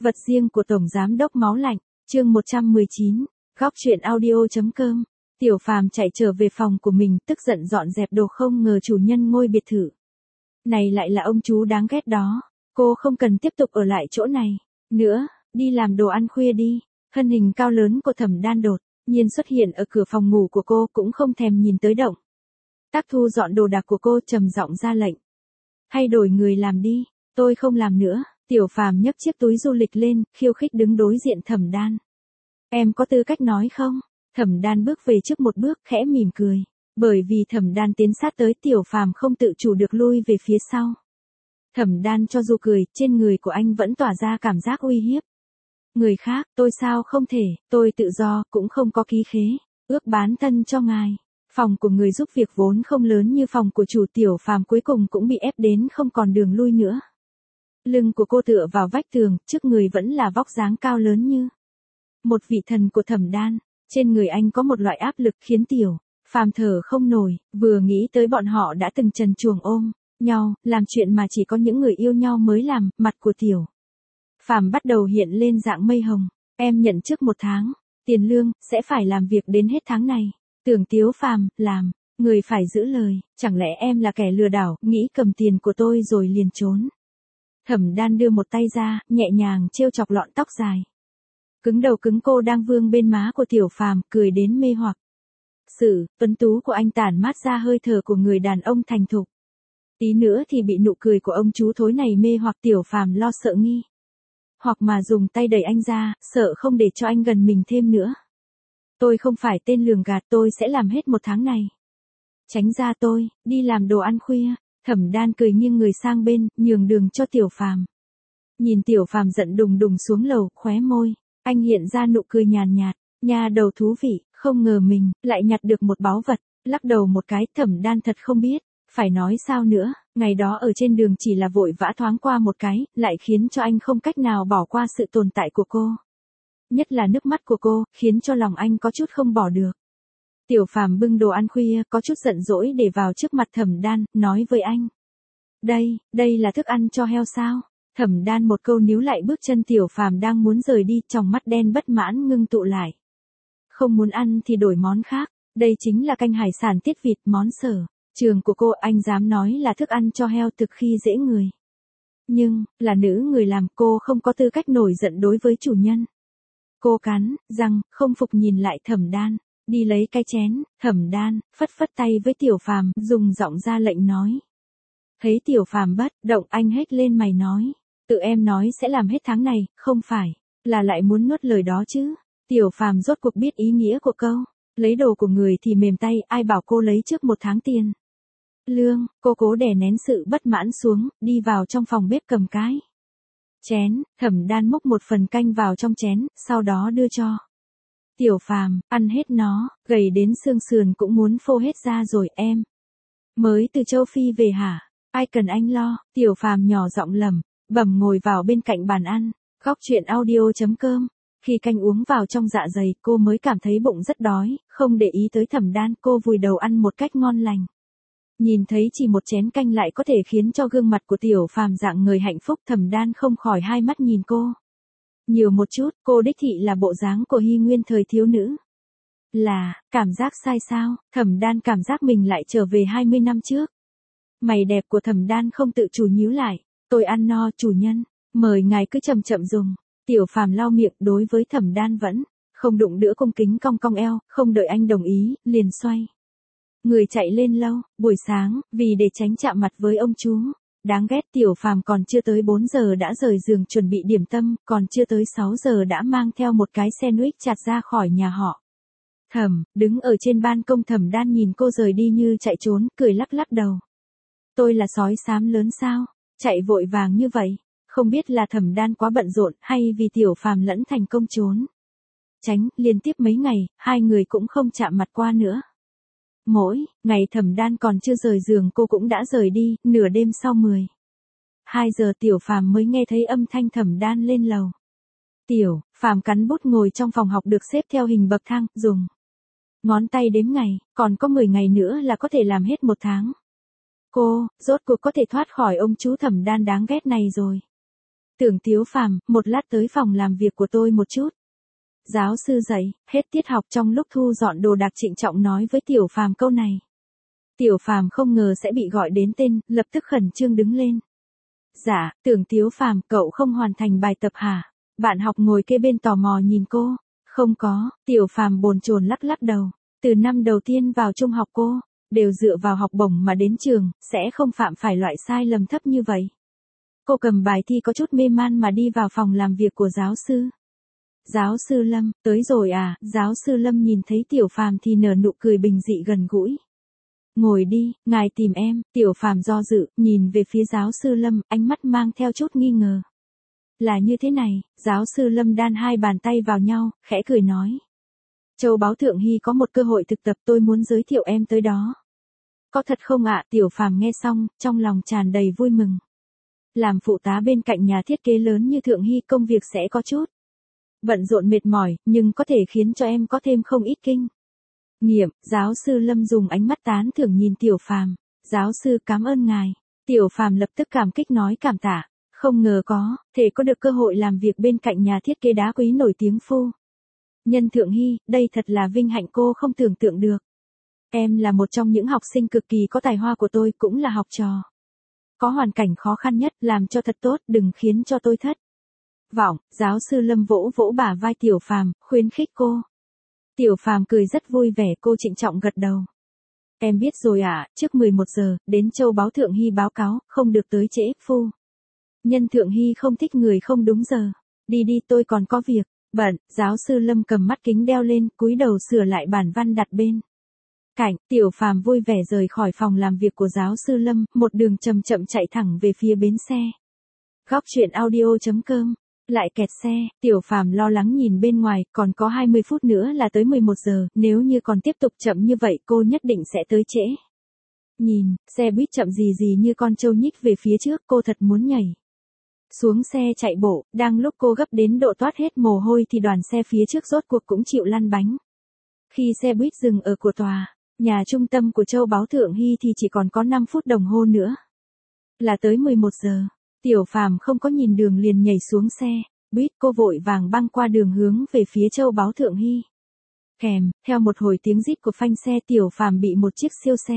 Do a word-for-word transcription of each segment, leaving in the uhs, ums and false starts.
Vật riêng của Tổng Giám đốc Máu Lạnh, chương một trăm mười chín, góc truyện audio.com. Tiểu Phàm chạy trở về phòng của mình, tức giận dọn dẹp đồ, không ngờ chủ nhân ngôi biệt thự này lại là ông chú đáng ghét đó. Cô không cần tiếp tục ở lại chỗ này nữa, đi làm đồ ăn khuya đi. Thân hình cao lớn của Thẩm Đan đột nhiên xuất hiện ở cửa phòng ngủ của cô, cũng không thèm nhìn tới động tác thu dọn đồ đạc của cô, trầm giọng ra lệnh. Thay đổi người làm đi, tôi không làm nữa. Tiểu Phàm nhấc chiếc túi du lịch lên, khiêu khích đứng đối diện Thẩm Đan. Em có tư cách nói không? Thẩm Đan bước về trước một bước, khẽ mỉm cười. Bởi vì Thẩm Đan tiến sát tới, Tiểu Phàm không tự chủ được lui về phía sau. Thẩm Đan cho dù cười, trên người của anh vẫn tỏa ra cảm giác uy hiếp. Người khác, tôi sao không thể, tôi tự do, cũng không có ký khế ước bán thân cho ngài. Phòng của người giúp việc vốn không lớn như phòng của chủ, Tiểu Phàm cuối cùng cũng bị ép đến không còn đường lui nữa. Lưng của cô tựa vào vách tường, trước người vẫn là vóc dáng cao lớn như một vị thần của Thẩm Đan. Trên người anh có một loại áp lực khiến Tiểu Phàm thở không nổi, vừa nghĩ tới bọn họ đã từng trần truồng ôm nhau, làm chuyện mà chỉ có những người yêu nhau mới làm, mặt của Tiểu Phàm bắt đầu hiện lên dạng mây hồng. Em nhận trước một tháng tiền lương, sẽ phải làm việc đến hết tháng này. Tưởng Tiểu Phàm, làm người phải giữ lời, chẳng lẽ em là kẻ lừa đảo, nghĩ cầm tiền của tôi rồi liền trốn. Thẩm Đan đưa một tay ra, nhẹ nhàng trêu chọc lọn tóc dài cứng đầu cứng cô đang vương bên má của Tiểu Phàm, cười đến mê hoặc. Sự tuấn tú của anh tản mát ra hơi thở của người đàn ông thành thục. Tí nữa thì bị nụ cười của ông chú thối này mê hoặc, Tiểu Phàm lo sợ nghi hoặc mà dùng tay đẩy anh ra, sợ không để cho anh gần mình thêm nữa. Tôi không phải tên lường gạt, tôi sẽ làm hết một tháng này. Tránh ra, tôi đi làm đồ ăn khuya. Thẩm Đan cười nghiêng người sang bên, nhường đường cho Tiểu Phàm. Nhìn Tiểu Phàm giận đùng đùng xuống lầu, khóe môi anh hiện ra nụ cười nhàn nhạt, nha đầu thú vị, không ngờ mình lại nhặt được một báu vật. Lắc đầu một cái, Thẩm Đan thật không biết phải nói sao nữa. Ngày đó ở trên đường chỉ là vội vã thoáng qua một cái, lại khiến cho anh không cách nào bỏ qua sự tồn tại của cô. Nhất là nước mắt của cô, khiến cho lòng anh có chút không bỏ được. Tiểu Phàm bưng đồ ăn khuya, có chút giận dỗi để vào trước mặt Thẩm Đan, nói với anh. Đây, đây là thức ăn cho heo sao? Thẩm Đan một câu níu lại bước chân Tiểu Phàm đang muốn rời đi, trong mắt đen bất mãn ngưng tụ lại. Không muốn ăn thì đổi món khác, đây chính là canh hải sản tiết vịt, món sở trường của cô, anh dám nói là thức ăn cho heo, thực khi dễ người. Nhưng, là nữ người làm, cô không có tư cách nổi giận đối với chủ nhân. Cô cắn răng, không phục nhìn lại Thẩm Đan. Đi lấy cái chén. Thẩm Đan phất phất tay với Tiểu Phàm, dùng giọng ra lệnh nói. Thấy Tiểu Phàm bất động, anh hét lên, mày nói, tự em nói sẽ làm hết tháng này, không phải là lại muốn nuốt lời đó chứ? Tiểu Phàm rốt cuộc biết ý nghĩa của câu lấy đồ của người thì mềm tay, ai bảo cô lấy trước một tháng tiền lương. Cô cố đè nén sự bất mãn xuống, đi vào trong phòng bếp cầm cái chén. Thẩm Đan múc một phần canh vào trong chén, sau đó đưa cho Tiểu Phàm. Ăn hết nó, gầy đến xương sườn cũng muốn phô hết ra rồi. Em mới từ châu Phi về hả? Ai cần anh lo? Tiểu Phàm nhỏ giọng lẩm bẩm ngồi vào bên cạnh bàn ăn. Góc truyện audio.com. Khi canh uống vào trong dạ dày, cô mới cảm thấy bụng rất đói, không để ý tới Thẩm Đan, cô vùi đầu ăn một cách ngon lành. Nhìn thấy chỉ một chén canh lại có thể khiến cho gương mặt của Tiểu Phàm dạng người hạnh phúc, Thẩm Đan không khỏi hai mắt nhìn cô nhiều một chút. Cô đích thị là bộ dáng của Hy Nguyên thời thiếu nữ. Là, cảm giác sai sao? Thẩm Đan cảm giác mình lại trở về hai mươi năm trước. Mày đẹp của Thẩm Đan không tự chủ nhíu lại. Tôi ăn no, chủ nhân, mời ngài cứ chậm chậm dùng. Tiểu Phàm lau miệng, đối với Thẩm Đan vẫn không đụng đũa, cung kính cong cong eo, không đợi anh đồng ý, liền xoay người chạy lên lâu. Buổi sáng, vì để tránh chạm mặt với ông chú đáng ghét, Tiểu Phàm còn chưa tới bốn giờ đã rời giường chuẩn bị điểm tâm, còn chưa tới sáu giờ đã mang theo một cái sandwich chặt ra khỏi nhà họ Thẩm. Đứng ở trên ban công, Thẩm Đan nhìn cô rời đi như chạy trốn, cười lắc lắc đầu. Tôi là sói xám lớn sao? Chạy vội vàng như vậy. Không biết là Thẩm Đan quá bận rộn, hay vì Tiểu Phàm lẫn thành công trốn tránh. Liên tiếp mấy ngày, hai người cũng không chạm mặt qua nữa. Mỗi ngày Thẩm Đan còn chưa rời giường, cô cũng đã rời đi. Nửa đêm sau mười hai giờ, Tiểu Phàm mới nghe thấy âm thanh Thẩm Đan lên lầu. Tiểu Phàm cắn bút ngồi trong phòng học được xếp theo hình bậc thang, dùng ngón tay đếm ngày, còn có mười ngày nữa là có thể làm hết một tháng. Cô, rốt cuộc có thể thoát khỏi ông chú Thẩm Đan đáng ghét này rồi. Tưởng Tiếu Phàm, một lát tới phòng làm việc của tôi một chút. Giáo sư dậy, hết tiết học trong lúc thu dọn đồ đạc trịnh trọng nói với Tiểu Phàm câu này. Tiểu Phàm không ngờ sẽ bị gọi đến tên, lập tức khẩn trương đứng lên. Dạ, Tưởng Tiếu Phàm, cậu không hoàn thành bài tập hả? Bạn học ngồi kế bên tò mò nhìn cô. Không có, Tiểu Phàm bồn chồn lắc lắc đầu. Từ năm đầu tiên vào trung học cô, đều dựa vào học bổng mà đến trường, sẽ không phạm phải loại sai lầm thấp như vậy. Cô cầm bài thi có chút mê man mà đi vào phòng làm việc của giáo sư. Giáo sư Lâm, tới rồi à? Giáo sư Lâm nhìn thấy Tiểu Phàm thì nở nụ cười bình dị gần gũi. Ngồi đi, ngài tìm em. Tiểu Phàm do dự, nhìn về phía giáo sư Lâm, ánh mắt mang theo chút nghi ngờ. Là như thế này, giáo sư Lâm đan hai bàn tay vào nhau, khẽ cười nói. Châu Báo Thượng Hy có một cơ hội thực tập, tôi muốn giới thiệu em tới đó. Có thật không ạ? Tiểu Phàm nghe xong, trong lòng tràn đầy vui mừng. Làm phụ tá bên cạnh nhà thiết kế lớn như Thượng Hy, công việc sẽ có chút bận rộn mệt mỏi, nhưng có thể khiến cho em có thêm không ít kinh nghiệm. Giáo sư Lâm dùng ánh mắt tán thưởng nhìn Tiểu Phàm. Giáo sư cảm ơn ngài. Tiểu Phàm lập tức cảm kích nói cảm tạ. Không ngờ có thể có được cơ hội làm việc bên cạnh nhà thiết kế đá quý nổi tiếng phu nhân Thượng Hy, đây thật là vinh hạnh cô không tưởng tượng được. Em là một trong những học sinh cực kỳ có tài hoa của tôi, cũng là học trò có hoàn cảnh khó khăn nhất, làm cho thật tốt, đừng khiến cho tôi thất vọng. Giáo sư Lâm vỗ vỗ bả vai Tiểu Phàm, khuyến khích cô. Tiểu Phàm cười rất vui vẻ, cô trịnh trọng gật đầu. Em biết rồi ạ, à, trước mười một giờ, đến Châu Báo Thượng Hy báo cáo, không được tới trễ. Phu nhân Thượng Hy không thích người không đúng giờ. Đi đi, tôi còn có việc bận. Giáo sư Lâm cầm mắt kính đeo lên, cúi đầu sửa lại bản văn đặt bên cạnh. Tiểu Phàm vui vẻ rời khỏi phòng làm việc của giáo sư Lâm, một đường chậm chậm chạy thẳng về phía bến xe. Góc truyện audio chấm com. Lại kẹt xe, Tiểu Phàm lo lắng nhìn bên ngoài, còn có hai mươi phút nữa là tới mười một giờ, nếu như còn tiếp tục chậm như vậy cô nhất định sẽ tới trễ. Nhìn, xe buýt chậm gì gì như con trâu nhích về phía trước, cô thật muốn nhảy xuống xe chạy bộ. Đang lúc cô gấp đến độ toát hết mồ hôi thì đoàn xe phía trước rốt cuộc cũng chịu lăn bánh. Khi xe buýt dừng ở của tòa nhà trung tâm của Châu Báo Thượng Hy thì chỉ còn có năm phút đồng hồ nữa là tới mười một giờ. Tiểu Phàm không có nhìn đường liền nhảy xuống xe buýt, cô vội vàng băng qua đường hướng về phía Châu Báo Thượng Hy. Kèm theo một hồi tiếng rít của phanh xe, Tiểu Phàm bị một chiếc siêu xe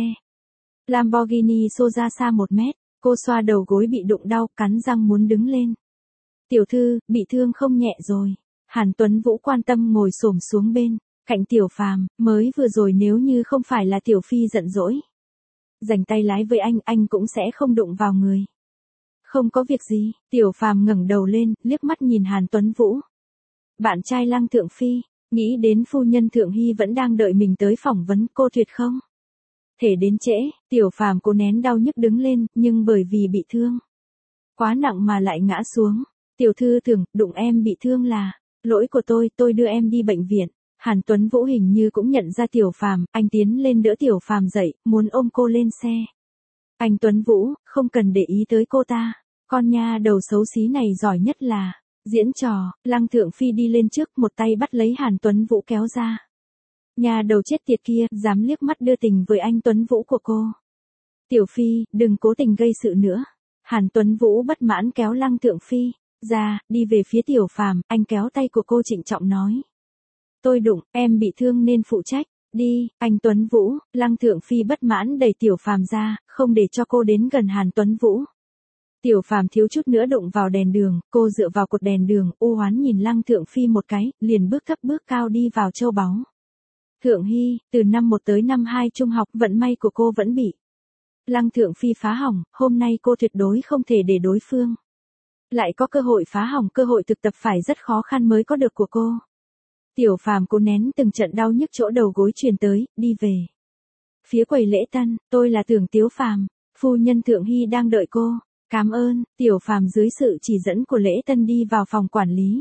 Lamborghini xô ra xa một mét. Cô xoa đầu gối bị đụng đau, cắn răng muốn đứng lên. Tiểu thư, bị thương không nhẹ rồi. Hàn Tuấn Vũ quan tâm ngồi xổm xuống bên cạnh Tiểu Phàm. Mới vừa rồi nếu như không phải là Tiểu Phi giận dỗi giành tay lái với anh, anh cũng sẽ không đụng vào người. Không có việc gì. Tiểu Phàm ngẩng đầu lên, liếc mắt nhìn Hàn Tuấn Vũ. Bạn trai Lăng Thượng Phi, nghĩ đến phu nhân Thượng Hy vẫn đang đợi mình tới phỏng vấn, cô tuyệt không thể đến trễ. Tiểu Phàm cố nén đau nhức đứng lên, nhưng bởi vì bị thương quá nặng mà lại ngã xuống. Tiểu thư Tưởng, đụng em bị thương là lỗi của tôi, tôi đưa em đi bệnh viện. Hàn Tuấn Vũ hình như cũng nhận ra Tiểu Phàm, anh tiến lên đỡ Tiểu Phàm dậy, muốn ôm cô lên xe. Anh Tuấn Vũ, không cần để ý tới cô ta. Con nha đầu xấu xí này giỏi nhất là diễn trò. Lăng Thượng Phi đi lên trước, một tay bắt lấy Hàn Tuấn Vũ kéo ra. Nhà đầu chết tiệt kia, dám liếc mắt đưa tình với anh Tuấn Vũ của cô. Tiểu Phi, đừng cố tình gây sự nữa. Hàn Tuấn Vũ bất mãn kéo Lăng Thượng Phi ra, đi về phía Tiểu Phàm, anh kéo tay của cô trịnh trọng nói. Tôi đụng, em bị thương nên phụ trách. Đi, anh Tuấn Vũ. Lăng Thượng Phi bất mãn đẩy Tiểu Phàm ra, không để cho cô đến gần Hàn Tuấn Vũ. Tiểu Phàm thiếu chút nữa đụng vào đèn đường, cô dựa vào cột đèn đường, u hoán nhìn Lăng Thượng Phi một cái, liền bước thấp bước cao đi vào Châu Báu Thượng Hy. Từ năm một tới năm hai trung học, vận may của cô vẫn bị Lăng Thượng Phi phá hỏng, hôm nay cô tuyệt đối không thể để đối phương lại có cơ hội phá hỏng. Cơ hội thực tập phải rất khó khăn mới có được của cô. Tiểu Phàm cố nén từng trận đau nhức chỗ đầu gối truyền tới, đi về phía quầy lễ tân. Tôi là Tưởng Tiếu Phàm, phu nhân Thượng Hy đang đợi cô. Cảm ơn. Tiểu Phàm dưới sự chỉ dẫn của lễ tân đi vào phòng quản lý.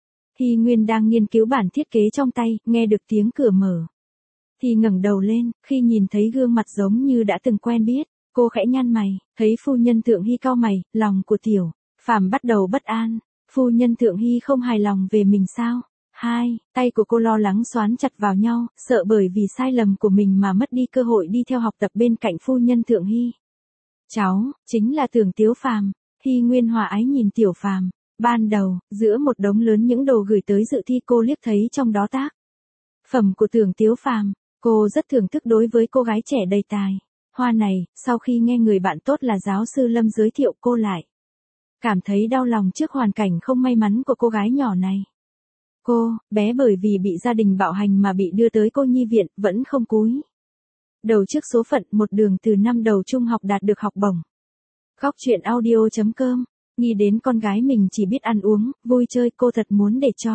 Hy Nguyên đang nghiên cứu bản thiết kế trong tay, nghe được tiếng cửa mở thì ngẩng đầu lên, khi nhìn thấy gương mặt giống như đã từng quen biết, cô khẽ nhăn mày, thấy phu nhân Thượng Hy cau mày, lòng của Tiểu Phàm bắt đầu bất an. Phu nhân Thượng Hy không hài lòng về mình sao? Hai, tay của cô lo lắng xoắn chặt vào nhau, sợ bởi vì sai lầm của mình mà mất đi cơ hội đi theo học tập bên cạnh phu nhân Thượng Hy. Cháu, chính là Tưởng Tiếu Phàm. Hy Nguyên hòa ái nhìn Tiểu Phàm. Ban đầu, giữa một đống lớn những đồ gửi tới dự thi cô liếc thấy trong đó tác phẩm của Tưởng Tiếu Phàm, cô rất thưởng thức đối với cô gái trẻ đầy tài hoa này, sau khi nghe người bạn tốt là giáo sư Lâm giới thiệu cô lại cảm thấy đau lòng trước hoàn cảnh không may mắn của cô gái nhỏ này. Cô, bé bởi vì bị gia đình bạo hành mà bị đưa tới cô nhi viện, vẫn không cúi đầu trước số phận, một đường từ năm đầu trung học đạt được học bổng. Góc chuyện audio chấm com, nghĩ đến con gái mình chỉ biết ăn uống, vui chơi, cô thật muốn để cho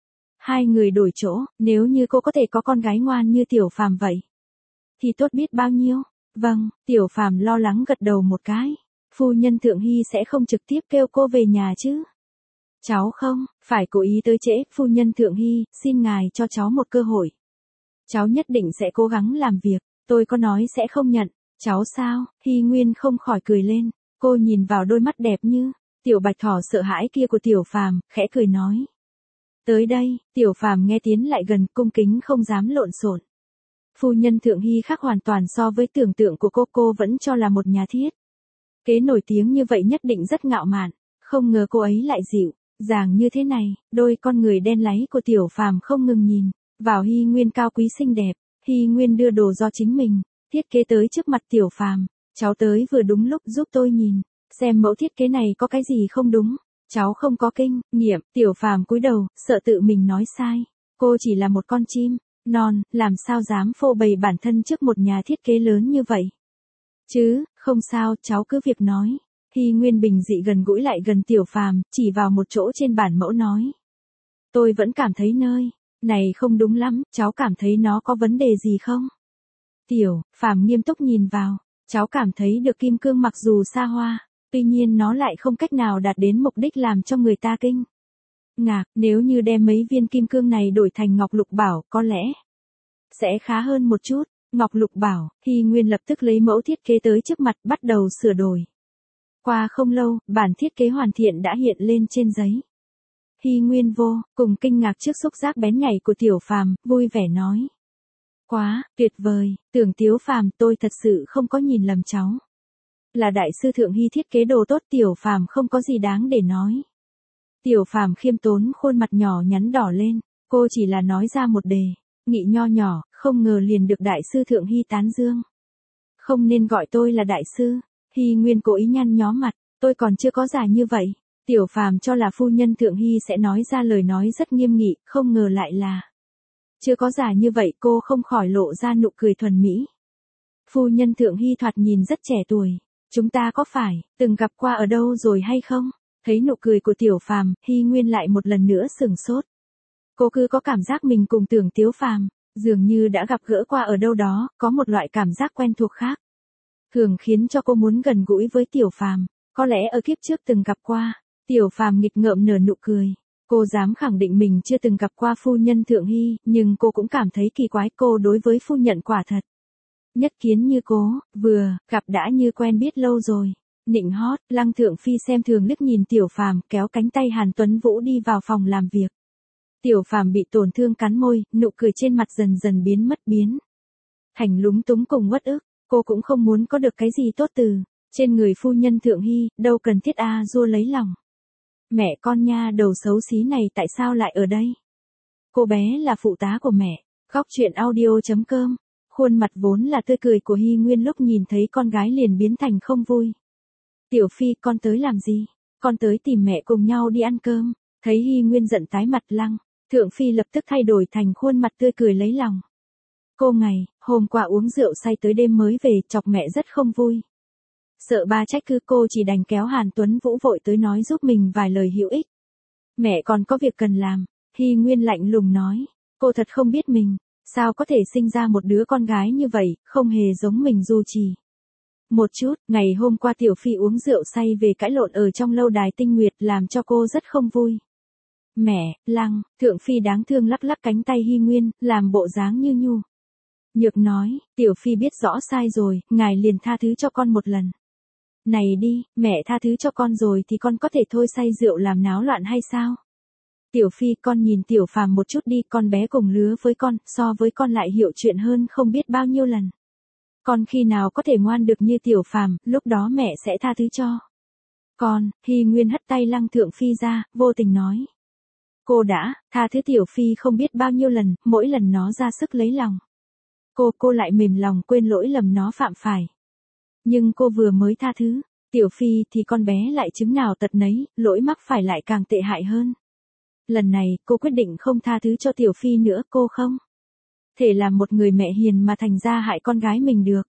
hai người đổi chỗ, nếu như cô có thể có con gái ngoan như Tiểu Phàm vậy thì tốt biết bao nhiêu. Vâng, Tiểu Phàm lo lắng gật đầu một cái. Phu nhân Thượng Hy sẽ không trực tiếp kêu cô về nhà chứ? Cháu không, phải cố ý tới trễ. Phu nhân Thượng Hy, xin ngài cho cháu một cơ hội. Cháu nhất định sẽ cố gắng làm việc, tôi có nói sẽ không nhận. Cháu sao? Hy Nguyên không khỏi cười lên. Cô nhìn vào đôi mắt đẹp như tiểu bạch thỏ sợ hãi kia của Tiểu Phàm, khẽ cười nói. Tới đây, Tiểu Phàm nghe tiến lại gần, cung kính không dám lộn xộn. Phu nhân Thượng Hy khác hoàn toàn so với tưởng tượng của cô, cô vẫn cho là một nhà thiết kế nổi tiếng như vậy nhất định rất ngạo mạn, không ngờ cô ấy lại dịu dàng như thế này. Đôi con người đen láy của Tiểu Phàm không ngừng nhìn vào Hy Nguyên cao quý xinh đẹp. Hy Nguyên đưa đồ do chính mình thiết kế tới trước mặt Tiểu Phàm. Cháu tới vừa đúng lúc, giúp tôi nhìn xem mẫu thiết kế này có cái gì không đúng. Cháu không có kinh nghiệm. Tiểu Phàm cúi đầu, sợ tự mình nói sai. Cô chỉ là một con chim non, làm sao dám phô bày bản thân trước một nhà thiết kế lớn như vậy. Chứ, không sao, cháu cứ việc nói. Hy Nguyên bình dị gần gũi lại gần Tiểu Phàm, chỉ vào một chỗ trên bản mẫu nói. Tôi vẫn cảm thấy nơi này không đúng lắm, cháu cảm thấy nó có vấn đề gì không? Tiểu Phàm nghiêm túc nhìn vào, cháu cảm thấy được kim cương mặc dù xa hoa, tuy nhiên nó lại không cách nào đạt đến mục đích làm cho người ta kinh ngạc. Nếu như đem mấy viên kim cương này đổi thành ngọc lục bảo, có lẽ sẽ khá hơn một chút. Ngọc lục bảo, Hy Nguyên lập tức lấy mẫu thiết kế tới trước mặt, bắt đầu sửa đổi. Qua không lâu, bản thiết kế hoàn thiện đã hiện lên trên giấy. Hy Nguyên vô cùng kinh ngạc trước xúc giác bén nhạy của Tiểu Phàm, vui vẻ nói. Quá tuyệt vời, Tưởng Tiếu Phàm, tôi thật sự không có nhìn lầm cháu. Là đại sư Thượng Hy thiết kế đồ tốt. Tiểu Phàm không có gì đáng để nói. Tiểu Phàm khiêm tốn, khuôn mặt nhỏ nhắn đỏ lên. Cô chỉ là nói ra một đề nghị nho nhỏ, không ngờ liền được đại sư Thượng Hy tán dương. Không nên gọi tôi là đại sư. Hy Nguyên cố ý nhăn nhó mặt. Tôi còn chưa có già như vậy. Tiểu Phàm cho là phu nhân Thượng Hy sẽ nói ra lời nói rất nghiêm nghị, không ngờ lại là chưa có già như vậy. Cô không khỏi lộ ra nụ cười thuần mỹ. Phu nhân Thượng Hy thoạt nhìn rất trẻ tuổi. Chúng ta có phải từng gặp qua ở đâu rồi hay không? Thấy nụ cười của Tiểu Phàm, Hy Nguyên lại một lần nữa sửng sốt. Cô cứ có cảm giác mình cùng Tưởng Tiếu Phàm dường như đã gặp gỡ qua ở đâu đó, có một loại cảm giác quen thuộc khác thường khiến cho cô muốn gần gũi với Tiểu Phàm. Có lẽ ở kiếp trước từng gặp qua. Tiểu Phàm nghịch ngợm nở nụ cười. Cô dám khẳng định mình chưa từng gặp qua phu nhân Thượng Hy, nhưng cô cũng cảm thấy kỳ quái. Cô đối với phu nhân quả thật nhất kiến như cố, vừa gặp đã như quen biết lâu rồi. Nịnh hót. Lăng Thượng Phi xem thường liếc nhìn Tiểu Phàm, kéo cánh tay Hàn Tuấn Vũ đi vào phòng làm việc. Tiểu Phàm bị tổn thương cắn môi, nụ cười trên mặt dần dần biến mất biến thành lúng túng cùng uất ức. Cô cũng không muốn có được cái gì tốt từ trên người phu nhân Thượng Hy, đâu cần thiết a dua lấy lòng. Mẹ con nha đầu xấu xí này tại sao lại ở đây? Cô bé là phụ tá của mẹ. Góc chuyện audio chấm com. Khuôn mặt vốn là tươi cười của Hy Nguyên lúc nhìn thấy con gái liền biến thành không vui. Tiểu Phi, con tới làm gì? Con tới tìm mẹ cùng nhau đi ăn cơm. Thấy Hy Nguyên giận tái mặt, Lăng Thượng Phi lập tức thay đổi thành khuôn mặt tươi cười lấy lòng. Cô ngày, hôm qua uống rượu say tới đêm mới về, chọc mẹ rất không vui. Sợ ba trách cứ, cô chỉ đành kéo Hàn Tuấn Vũ vội tới nói giúp mình vài lời hữu ích. Mẹ còn có việc cần làm. Hy Nguyên lạnh lùng nói. Cô thật không biết mình sao có thể sinh ra một đứa con gái như vậy, không hề giống mình dù chỉ một chút. Ngày hôm qua Tiểu Phi uống rượu say về cãi lộn ở trong lâu đài Tinh Nguyệt, làm cho cô rất không vui. Mẹ, Lăng Thượng Phi đáng thương lắc lắc cánh tay Hy Nguyên, làm bộ dáng như nhu nhược nói. Tiểu Phi biết rõ sai rồi, ngài liền tha thứ cho con một lần này đi. Mẹ tha thứ cho con rồi thì con có thể thôi say rượu làm náo loạn hay sao? Tiểu Phi, con nhìn Tiểu Phàm một chút đi, con bé cùng lứa với con, so với con lại hiểu chuyện hơn không biết bao nhiêu lần. Con khi nào có thể ngoan được như Tiểu Phàm, lúc đó mẹ sẽ tha thứ cho Con, Hy Nguyên hất tay Lăng Thượng Phi ra, vô tình nói. Cô đã, tha thứ Tiểu Phi không biết bao nhiêu lần, mỗi lần nó ra sức lấy lòng. Cô, cô lại mềm lòng quên lỗi lầm nó phạm phải. Nhưng cô vừa mới tha thứ, Tiểu Phi thì con bé lại chứng nào tật nấy, lỗi mắc phải lại càng tệ hại hơn. Lần này, cô quyết định không tha thứ cho Tiểu Phi nữa, cô không thể làm một người mẹ hiền mà thành ra hại con gái mình được.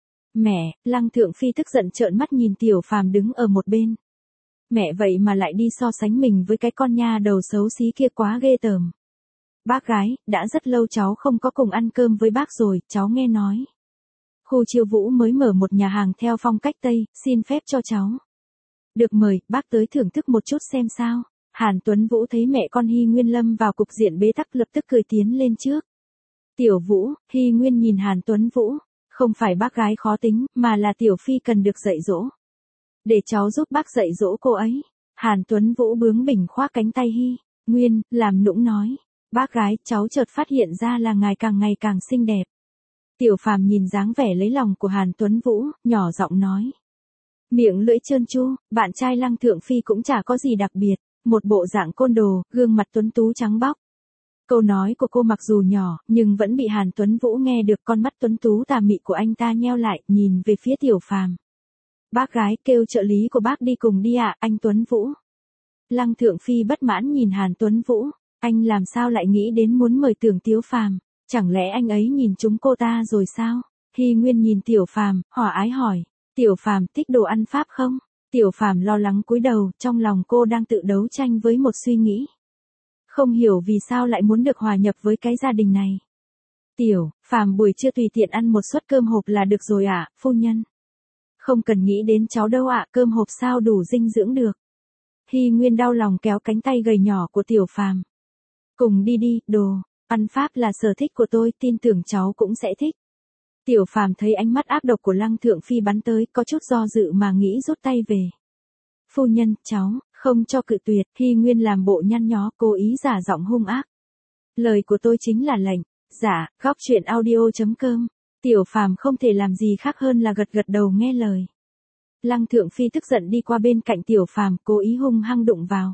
Mẹ, Lăng Thượng Phi tức giận trợn mắt nhìn Tiểu Phàm đứng ở một bên. Mẹ vậy mà lại đi so sánh mình với cái con nha đầu xấu xí kia quá ghê tởm. Bác gái, đã rất lâu cháu không có cùng ăn cơm với bác rồi, cháu nghe nói. Khu Chiêu Vũ mới mở một nhà hàng theo phong cách Tây, xin phép cho cháu được mời bác tới thưởng thức một chút xem sao. Hàn Tuấn Vũ thấy mẹ con Hy Nguyên lâm vào cục diện bế tắc lập tức cười tiến lên trước. Tiểu Vũ, Hy Nguyên nhìn Hàn Tuấn Vũ, không phải bác gái khó tính, mà là Tiểu Phi cần được dạy dỗ. Để cháu giúp bác dạy dỗ cô ấy. Hàn Tuấn Vũ bướng bỉnh khoác cánh tay Hy Nguyên, làm nũng nói. Bác gái, cháu chợt phát hiện ra là ngài càng ngày càng xinh đẹp. Tiểu Phàm nhìn dáng vẻ lấy lòng của Hàn Tuấn Vũ, nhỏ giọng nói. Miệng lưỡi trơn tru, bạn trai Lăng Thượng Phi cũng chả có gì đặc biệt, một bộ dạng côn đồ, gương mặt tuấn tú trắng bóc. Câu nói của cô mặc dù nhỏ, nhưng vẫn bị Hàn Tuấn Vũ nghe được, con mắt tuấn tú tà mị của anh ta nheo lại, nhìn về phía Tiểu Phàm. Bác gái, kêu trợ lý của bác đi cùng đi ạ, anh Tuấn Vũ. Lăng Thượng Phi bất mãn nhìn Hàn Tuấn Vũ, anh làm sao lại nghĩ đến muốn mời Tưởng Tiếu Phàm, chẳng lẽ anh ấy nhìn chúng cô ta rồi sao? Hy Nguyên nhìn Tiểu Phàm, hỏa ái hỏi, Tiểu Phàm thích đồ ăn Pháp không? Tiểu Phàm lo lắng cúi đầu, trong lòng cô đang tự đấu tranh với một suy nghĩ. Không hiểu vì sao lại muốn được hòa nhập với cái gia đình này. Tiểu Phàm buổi trưa tùy tiện ăn một suất cơm hộp là được rồi ạ, phu nhân. Không cần nghĩ đến cháu đâu ạ, cơm hộp sao đủ dinh dưỡng được. Hy Nguyên đau lòng kéo cánh tay gầy nhỏ của Tiểu Phàm. Cùng đi đi, đồ ăn Pháp là sở thích của tôi, tin tưởng cháu cũng sẽ thích. Tiểu Phàm thấy ánh mắt ác độc của Lăng Thượng Phi bắn tới, có chút do dự mà nghĩ rút tay về. Phu nhân, cháu không cho cự tuyệt. Hy Nguyên làm bộ nhăn nhó, cố ý giả giọng hung ác. Lời của tôi chính là lệnh. Dạ, góc truyện audio chấm com. Tiểu Phàm không thể làm gì khác hơn là gật gật đầu nghe lời. Lăng Thượng Phi tức giận đi qua bên cạnh Tiểu Phàm, cố ý hung hăng đụng vào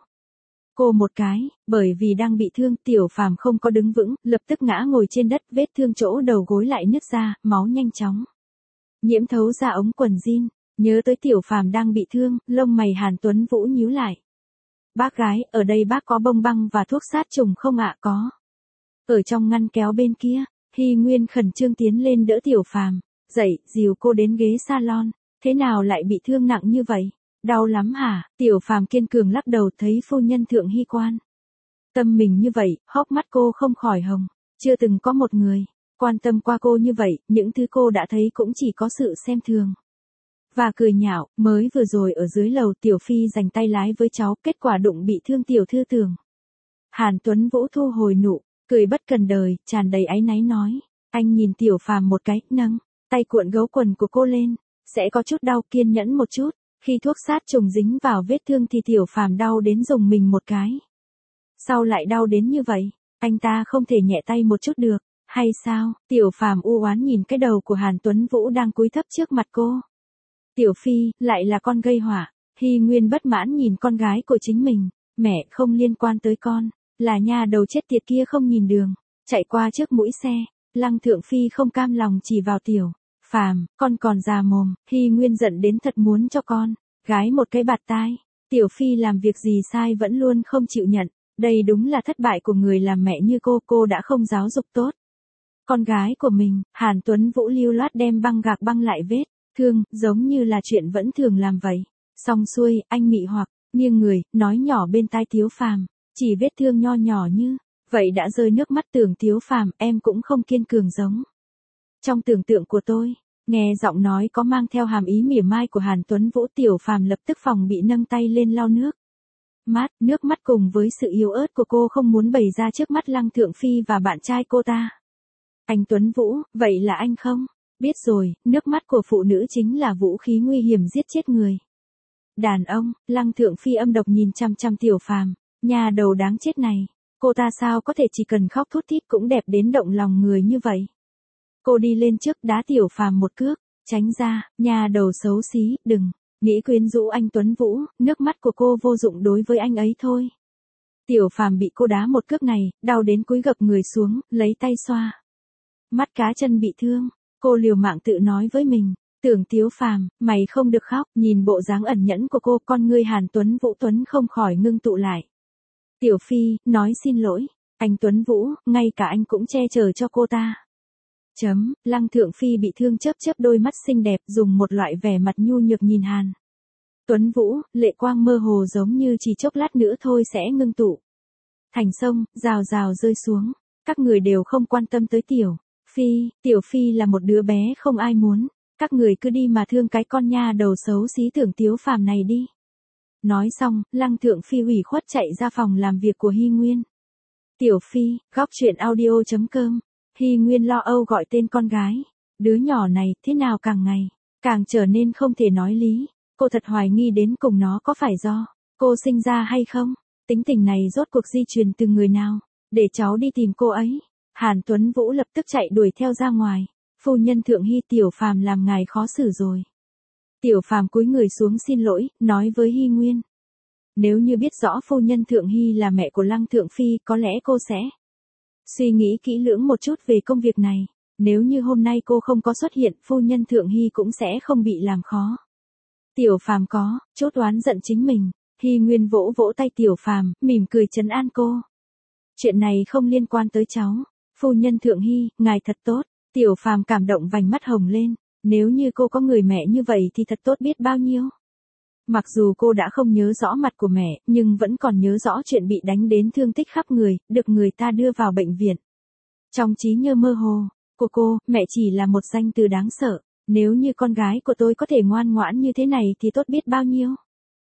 cô một cái, bởi vì đang bị thương, Tiểu Phàm không có đứng vững, lập tức ngã ngồi trên đất, vết thương chỗ đầu gối lại nứt ra, máu nhanh chóng nhiễm thấu ra ống quần jean. Nhớ tới Tiểu Phàm đang bị thương, lông mày Hàn Tuấn Vũ nhíu lại. Bác gái, ở đây bác có bông băng và thuốc sát trùng không ạ? Có. Ở trong ngăn kéo bên kia. Hy Nguyên khẩn trương tiến lên đỡ Tiểu Phàm, dậy, dìu cô đến ghế salon. Thế nào lại bị thương nặng như vậy? Đau lắm hả? Tiểu Phàm kiên cường lắc đầu, thấy phu nhân thượng hy quan tâm mình như vậy, hốc mắt cô không khỏi hồng. Chưa từng có một người quan tâm qua cô như vậy, những thứ cô đã thấy cũng chỉ có sự xem thường và cười nhạo. Mới vừa rồi ở dưới lầu Tiểu Phi giành tay lái với cháu, kết quả đụng bị thương tiểu thư Tưởng. Hàn Tuấn Vũ thu hồi nụ cười bất cần đời, tràn đầy áy náy nói. Anh nhìn Tiểu Phàm một cái, nâng tay cuộn gấu quần của cô lên. Sẽ có chút đau, kiên nhẫn một chút. Khi thuốc sát trùng dính vào vết thương thì Tiểu Phàm đau đến dùng mình một cái. Sao lại đau đến như vậy? Anh ta không thể nhẹ tay một chút được, hay sao? Tiểu Phàm u oán nhìn cái đầu của Hàn Tuấn Vũ đang cúi thấp trước mặt cô. Tiểu Phi, lại là con gây họa. Hy Nguyên bất mãn nhìn con gái của chính mình. Mẹ, không liên quan tới con. Là nha đầu chết tiệt kia không nhìn đường, chạy qua trước mũi xe. Lăng Thượng Phi không cam lòng chỉ vào Tiểu Phàm, con còn già mồm. Hy Nguyên giận đến thật muốn cho con gái một cái bạt tai. Tiểu Phi làm việc gì sai vẫn luôn không chịu nhận. Đây đúng là thất bại của người làm mẹ như cô. Cô đã không giáo dục tốt con gái của mình. Hàn Tuấn Vũ lưu loát đem băng gạc băng lại vết thương, giống như là chuyện vẫn thường làm vậy. Xong xuôi, anh mị hoặc nghiêng người, nói nhỏ bên tai Tiếu Phàm, chỉ vết thương nho nhỏ như vậy đã rơi nước mắt. Tưởng Tiếu Phàm, em cũng không kiên cường giống trong tưởng tượng của tôi. Nghe giọng nói có mang theo hàm ý mỉa mai của Hàn Tuấn Vũ, Tiểu Phàm lập tức phòng bị nâng tay lên lau nước mắt. Nước mắt cùng với sự yếu ớt của cô không muốn bày ra trước mắt Lăng Thượng Phi và bạn trai cô ta. Anh Tuấn Vũ, vậy là anh không biết rồi, nước mắt của phụ nữ chính là vũ khí nguy hiểm giết chết người. Đàn ông. Lăng Thượng Phi âm độc nhìn chăm chăm Tiểu Phàm, nhà đầu đáng chết này. Cô ta sao có thể chỉ cần khóc thút thít cũng đẹp đến động lòng người như vậy. Cô đi lên trước đá Tiểu Phàm một cước, tránh ra, nhà đầu xấu xí, đừng Nghĩ quyến rũ anh Tuấn Vũ, nước mắt của cô vô dụng đối với anh ấy thôi. Tiểu Phàm bị cô đá một cước này, đau đến cúi gập người xuống, lấy tay xoa. Mắt cá chân bị thương, cô liều mạng tự nói với mình, Tưởng Tiếu Phàm, mày không được khóc, nhìn bộ dáng ẩn nhẫn của cô, con ngươi Hàn Tuấn Vũ Tuấn không khỏi ngưng tụ lại. Tiểu Phi, nói xin lỗi, anh Tuấn Vũ, ngay cả anh cũng che chở cho cô ta. Chấm, Lăng Thượng Phi bị thương chớp chớp đôi mắt xinh đẹp, dùng một loại vẻ mặt nhu nhược nhìn Hàn Tuấn Vũ, lệ quang mơ hồ giống như chỉ chốc lát nữa thôi sẽ ngưng tụ thành sông, rào rào rơi xuống. Các người đều không quan tâm tới Tiểu Phi, Tiểu Phi là một đứa bé không ai muốn. Các người cứ đi mà thương cái con nha đầu xấu xí Tưởng Tiếu Phàm này đi. Nói xong, Lăng Thượng Phi ủy khuất chạy ra phòng làm việc của Hy Nguyên. Tiểu Phi, góc truyện audio chấm com. Hy Nguyên lo âu gọi tên con gái. Đứa nhỏ này, thế nào càng ngày, càng trở nên không thể nói lý. Cô thật hoài nghi đến cùng nó có phải do cô sinh ra hay không? Tính tình này rốt cuộc di truyền từ người nào? Để cháu đi tìm cô ấy. Hàn Tuấn Vũ lập tức chạy đuổi theo ra ngoài. Phu nhân Thượng Hy, Tiểu Phàm làm ngài khó xử rồi. Tiểu Phàm cúi người xuống xin lỗi, nói với Hy Nguyên. Nếu như biết rõ phu nhân Thượng Hy là mẹ của Lăng Thượng Phi, có lẽ cô sẽ suy nghĩ kỹ lưỡng một chút về công việc này. Nếu như hôm nay cô không có xuất hiện, phu nhân Thượng Hy cũng sẽ không bị làm khó. Tiểu Phàm có chút oán giận chính mình. Hy Nguyên vỗ vỗ tay Tiểu Phàm, mỉm cười trấn an cô. Chuyện này không liên quan tới cháu. Phu nhân Thượng Hy, ngài thật tốt. Tiểu Phàm cảm động vành mắt hồng lên. Nếu như cô có người mẹ như vậy thì thật tốt biết bao nhiêu. Mặc dù cô đã không nhớ rõ mặt của mẹ, nhưng vẫn còn nhớ rõ chuyện bị đánh đến thương tích khắp người, được người ta đưa vào bệnh viện. Trong trí nhớ mơ hồ của cô, mẹ chỉ là một danh từ đáng sợ. Nếu như con gái của tôi có thể ngoan ngoãn như thế này thì tốt biết bao nhiêu.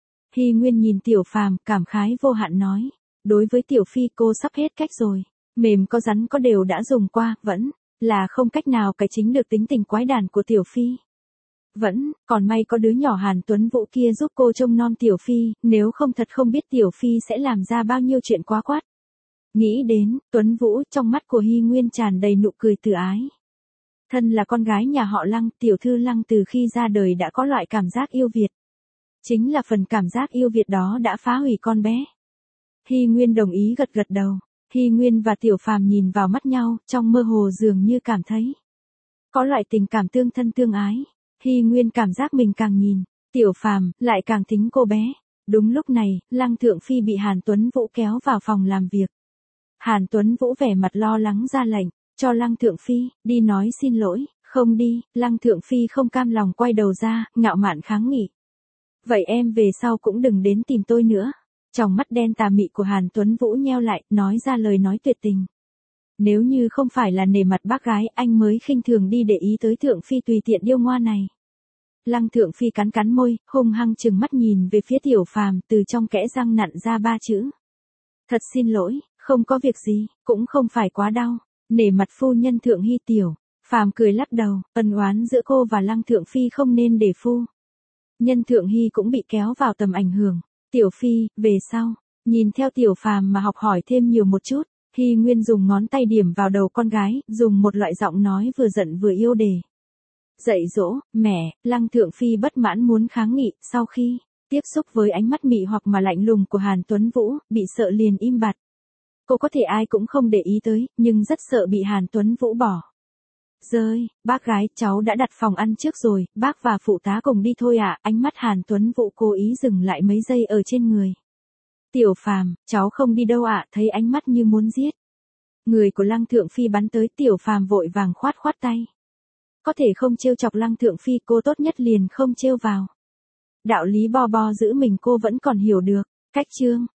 Hy Nguyên nhìn Tiểu Phàm, cảm khái vô hạn nói. Đối với Tiểu Phi cô sắp hết cách rồi. Mềm có rắn có đều đã dùng qua, vẫn là không cách nào cải chính được tính tình quái đản của Tiểu Phi. Vẫn, còn may có đứa nhỏ Hàn Tuấn Vũ kia giúp cô trông nom Tiểu Phi, nếu không thật không biết Tiểu Phi sẽ làm ra bao nhiêu chuyện quá quát. Nghĩ đến, Tuấn Vũ trong mắt của Hy Nguyên tràn đầy nụ cười từ ái. Thân là con gái nhà họ Lăng, tiểu thư Lăng từ khi ra đời đã có loại cảm giác yêu Việt. Chính là phần cảm giác yêu Việt đó đã phá hủy con bé. Hy Nguyên đồng ý gật gật đầu. Hy Nguyên và Tiểu Phàm nhìn vào mắt nhau, trong mơ hồ dường như cảm thấy có loại tình cảm tương thân tương ái. Hy Nguyên cảm giác mình càng nhìn, Tiểu Phàm lại càng thính cô bé. Đúng lúc này, Lăng Thượng Phi bị Hàn Tuấn Vũ kéo vào phòng làm việc. Hàn Tuấn Vũ vẻ mặt lo lắng ra lệnh, cho Lăng Thượng Phi, đi nói xin lỗi. Không đi, Lăng Thượng Phi không cam lòng quay đầu ra, ngạo mạn kháng nghị. Vậy em về sau cũng đừng đến tìm tôi nữa. Trong mắt đen tà mị của Hàn Tuấn Vũ nheo lại, nói ra lời nói tuyệt tình. Nếu như không phải là nể mặt bác gái, anh mới khinh thường đi để ý tới Thượng Phi tùy tiện điêu ngoa này. Lăng Thượng Phi cắn cắn môi, hung hăng chừng mắt nhìn về phía Tiểu Phàm, từ trong kẽ răng nặn ra ba chữ. Thật xin lỗi, không có việc gì, cũng không phải quá đau. Nể mặt phu nhân Thượng Hy. Tiểu Phàm cười lắc đầu, ân oán giữa cô và Lăng Thượng Phi không nên để phu nhân Thượng Hy cũng bị kéo vào tầm ảnh hưởng. Tiểu Phi, về sau, nhìn theo Tiểu Phàm mà học hỏi thêm nhiều một chút. Hy Nguyên dùng ngón tay điểm vào đầu con gái, dùng một loại giọng nói vừa giận vừa yêu để dạy dỗ. Mẹ, Lăng Thượng Phi bất mãn muốn kháng nghị, sau khi tiếp xúc với ánh mắt mị hoặc mà lạnh lùng của Hàn Tuấn Vũ, bị sợ liền im bặt. Cô có thể ai cũng không để ý tới, nhưng rất sợ bị Hàn Tuấn Vũ bỏ rơi. Bác gái, cháu đã đặt phòng ăn trước rồi, bác và phụ tá cùng đi thôi ạ. À? Ánh mắt Hàn Tuấn Vũ cố ý dừng lại mấy giây ở trên người Tiểu Phàm. Cháu không đi đâu ạ. À? Thấy ánh mắt như muốn giết người của Lăng Thượng Phi bắn tới, Tiểu Phàm vội vàng khoát khoát tay. Có thể không trêu chọc Lăng Thượng Phi, cô tốt nhất liền không trêu vào. Đạo lý bo bo giữ mình cô vẫn còn hiểu được. Cách chương